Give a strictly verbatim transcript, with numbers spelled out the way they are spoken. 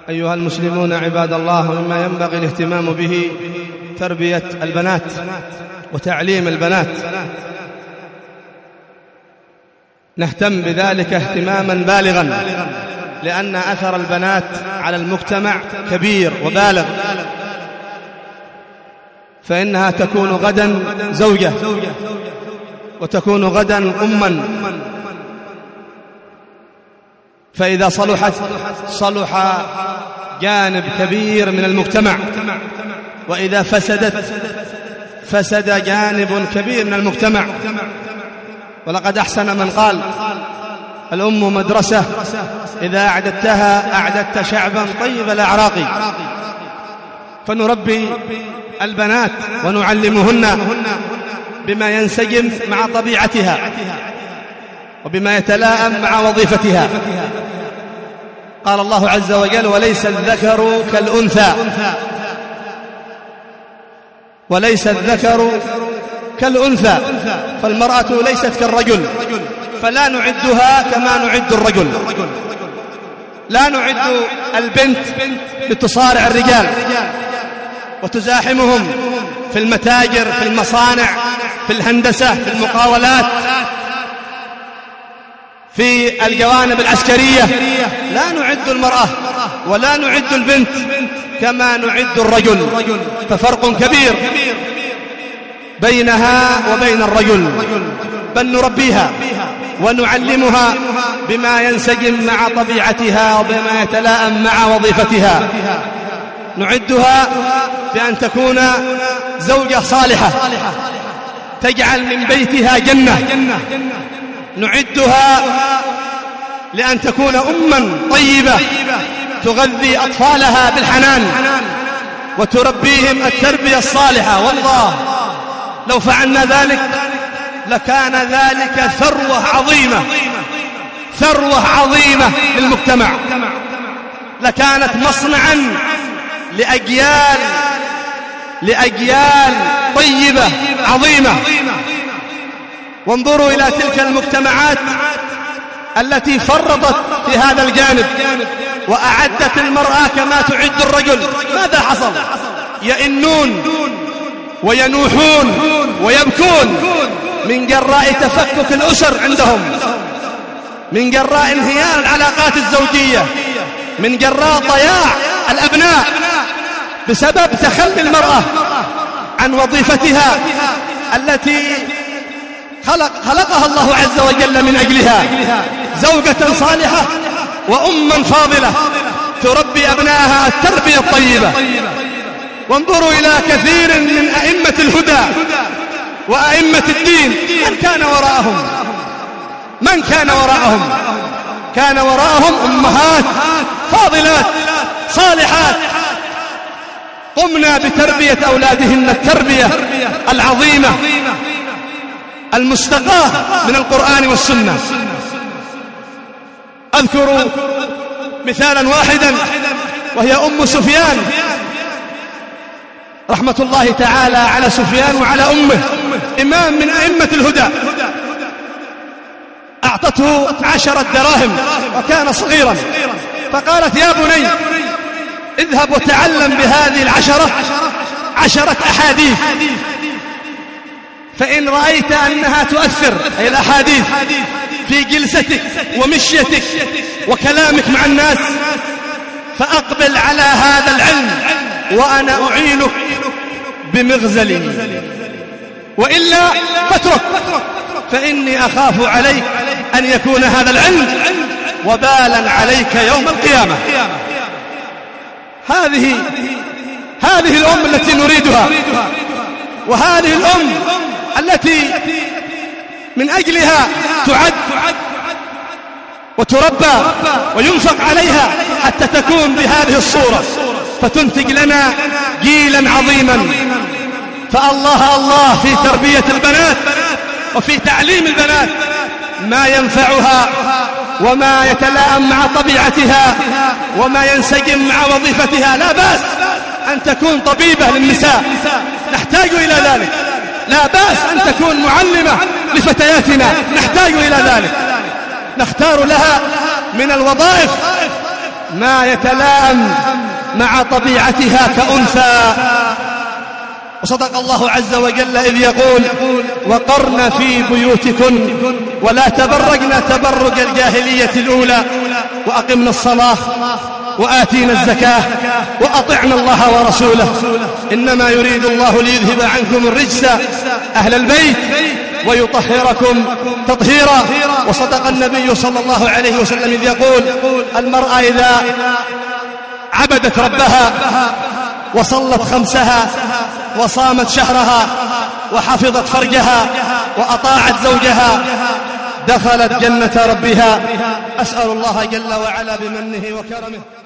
أيها المسلمون عباد الله، مما ينبغي الاهتمام به تربية البنات وتعليم البنات. نهتم بذلك اهتماما بالغا، لأن أثر البنات على المجتمع كبير وبالغ، فإنها تكون غدا زوجة، وتكون غدا أما، فإذا صلحت صلح جانب كبير من المجتمع، وإذا فسدت فسد جانب كبير من المجتمع. ولقد أحسن من قال: الأم مدرسة، إذا أعددتها أعددت شعبا طيب الأعراق. فنربي البنات ونعلمهن بما ينسجم مع طبيعتها وبما يتلائم مع وظيفتها. قال الله عز وجل: وليس الذكر كالأنثى، وليس الذكر كالأنثى، فالمرأة ليست كالرجل، فلا نعدها كما نعد الرجل. لا نعد البنت لتصارع الرجال وتزاحمهم في المتاجر، في المصانع، في الهندسة، في المقاولات، في الجوانب العسكرية. لا نعد المرأة ولا نعد البنت كما نعد الرجل، ففرق كبير بينها وبين الرجل. بل نربيها ونعلمها بما ينسجم مع طبيعتها وبما يتلائم مع وظيفتها. نعدها بأن تكون زوجة صالحة تجعل من بيتها جنة. نعدها لأن تكون أما طيبة تغذي أطفالها بالحنان وتربيهم التربية الصالحة. والله لو فعلنا ذلك لكان ذلك ثروة عظيمة، ثروة عظيمة للمجتمع، لكانت مصنعا لأجيال لأجيال طيبة عظيمة. وانظروا إلى تلك المجتمعات التي فرطت في هذا الجانب وأعدت المرأة كما تعد الرجل. ماذا حصل؟ يئنون وينوحون ويبكون من جراء تفكك الأسر عندهم، من جراء انهيار العلاقات الزوجية، من جراء ضياع الأبناء بسبب تخلي المرأة عن وظيفتها التي خلق خلقها الله عز وجل من أجلها، زوجة صالحة وأما فاضلة تربي أبنائها التربية الطيبة. وانظروا إلى كثير من أئمة الهدى وأئمة الدين، من كان وراءهم؟ من كان وراءهم؟ كان وراءهم أمهات فاضلات صالحات قمنا بتربية أولادهن التربية العظيمة المستقاة من القرآن والسنة. أذكر مثالا واحدا، وهي أم سفيان رحمة الله تعالى على سفيان وعلى أمه، إمام من أئمة الهدى. أعطته عشرة دراهم وكان صغيرا، فقالت: يا بني اذهب وتعلم بهذه العشرة عشرة أحاديث، فإن رأيت أنها تؤثر، أي الأحاديث، في جلستك ومشيتك وكلامك مع الناس، فأقبل على هذا العلم وأنا أعينك بمغزلي، وإلا فاترك، فإني أخاف عليك أن يكون هذا العلم وبالا عليك يوم القيامة. هذه هذه الأم التي نريدها، وهذه الأم التي من أجلها تعد وتربى وينفق عليها حتى تكون بهذه الصورة، فتنتج لنا جيلا عظيما. فالله الله في تربية البنات وفي تعليم البنات ما ينفعها وما يتلائم مع طبيعتها وما ينسجم مع وظيفتها. لا بأس أن تكون طبيبة للنساء، نحتاج إلى ذلك. لا بأس أن تكون معلمة لفتياتنا، نحتاج إلى ذلك. نختار لها من الوظائف ما يتلائم مع طبيعتها كأنثى. وصدق الله عز وجل إذ يقول وقرن في بيوتكن ولا تبرجن تبرج الجاهلية الأولى وأقمنا الصلاة وآتينا الزكاة وأطعنا الله ورسوله إنما يريد الله ليذهب عنكم الرجس أهل البيت ويطهركم تطهيرا. وصدق النبي صلى الله عليه وسلم إذ يقول المرأة إذا عبدت ربها وصلت خمسها وصامت شهرها وحفظت فرجها وأطاعت زوجها دخلت جنة ربها. أسأل الله جل وعلا بمنه وكرمه